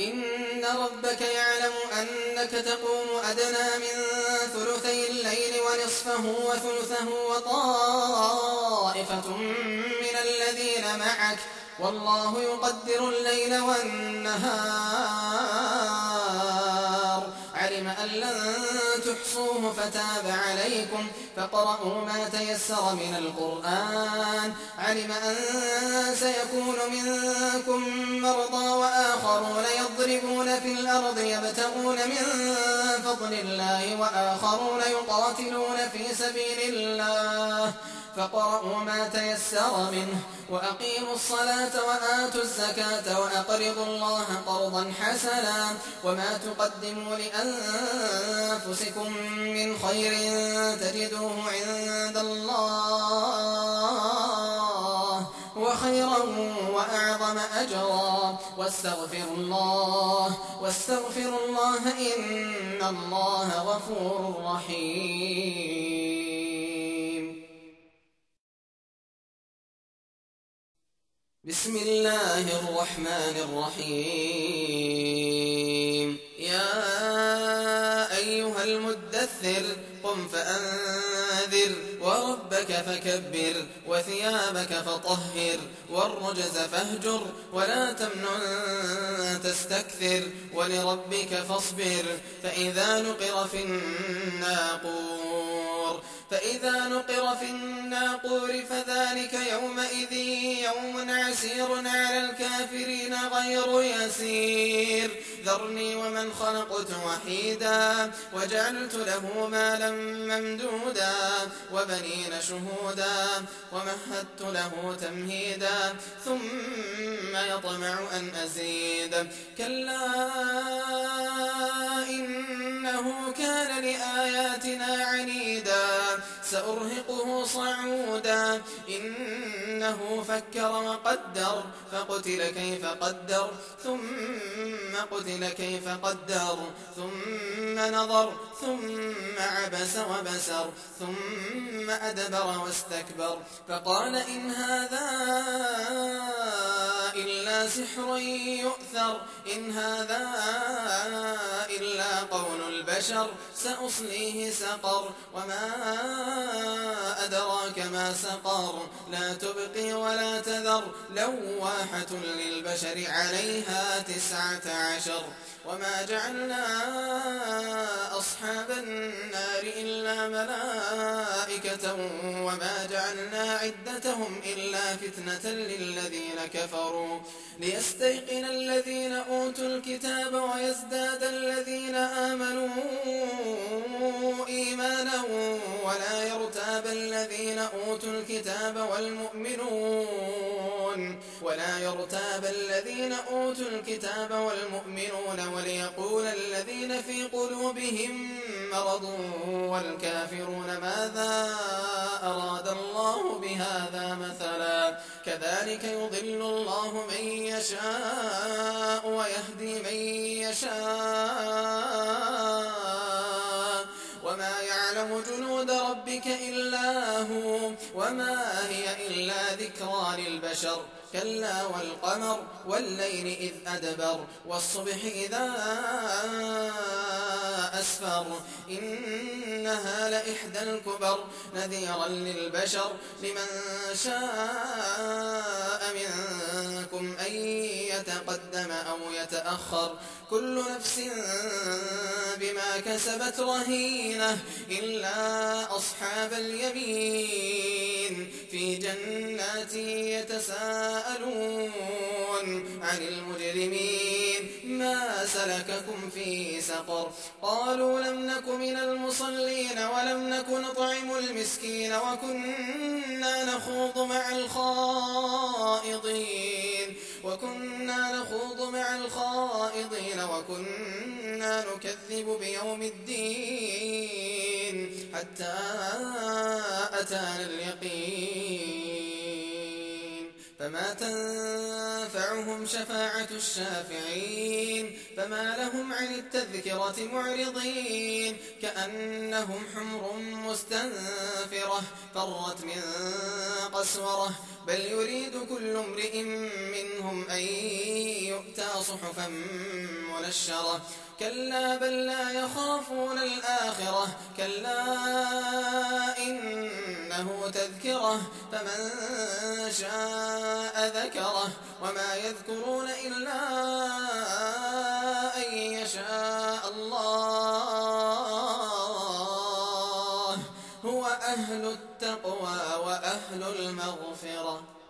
إن ربك يعلم أنك تقوم أدنى من ثلثي الليل ونصفه وثلثه وطائفة من الذين معك والله يقدر الليل والنهار علم أن لن تحصوه فتاب عليكم فاقرؤوا ما تيسر من القرآن علم أن سيكون منكم مرضى وآخرون يضربون في الأرض يبتغون من فضل الله وآخرون يقاتلون في سبيل الله فاقرؤوا ما تيسر منه وأقيموا الصلاة وآتوا الزكاة وأقرضوا الله قرضا حسنا وما تقدموا لأنفسكم من خير تجدوه عند الله وخيرا وأعظم أجرا واستغفروا الله إن الله غفور رحيم. بسم الله الرحمن الرحيم. يا أيها المدثر قم فأنذر وربك فكبر وثيابك فطهر والرجز فاهجر ولا تمنن تستكثر ولربك فاصبر فإذا نقر في الناقور فذلك يومئذ يوم عسير على الكافرين غير يسير ذرني ومن خلقت وحيدا وجعلت له مالا ممدودا وبنين شهودا ومهدت له تمهيدا ثم يطمع أن أزيد كلا إنه كان لآياتنا عنيدا سأرهقه صعودا إنه فكر وقدر فقتل كيف قدر ثم قتل كيف قدر ثم نظر ثم عبس وبسر ثم أدبر واستكبر فقال إن هذا إلا سحر يؤثر إن هذا إلا قول البشر سأصليه سقر وما أدراك ما سقر لا تبقي ولا تذر لواحة للبشر عليها 19 وما جعلنا أصحاب النار إلا ملائكة وما جعلنا عدتهم إلا فتنة للذين كفروا ليستيقن الذين أوتوا الكتاب ويزداد الذين آمنوا إيمانا ولا يرتاب الذين أوتوا الكتاب والمؤمنون وليقول الذين في قلوبهم مرض والكافرون ماذا أراد الله بهذا مثلا كذلك يضل الله من يشاء ويهدي من يشاء وما يعلم جنود ربك إلا هو وما هي إلا ذكرى للبشر كلا والقمر والليل إذ أدبر والصبح إذا أسفر إنها لإحدى الكبر نذيرا للبشر لمن شاء منكم أن يتقدم أو يتأخر كل نفس بما كسبت رهينة إلا أصحاب اليمين في جنات يتساءلون عن المجرمين ما سلككم في سقر قالوا لم نك من المصلين ولم نك نطعم المسكين وكنا نخوض مع الخائضين وكنا نكذب بيوم الدين حتى أتانا اليقين فما تنفعهم شفاعة الشافعين فما لهم عن التذكرة معرضين كأنهم حمر مستنفرة فرت من قسورة بل يريد كل امرئ منهم أن يؤتى صحفا منشرة كلا بل لا يخافون الآخرة كلا إنه تذكرة فمن شاء ذكره وما يذكرون إلا أن يشاء الله هو أهل التقوى وأهل المغفرة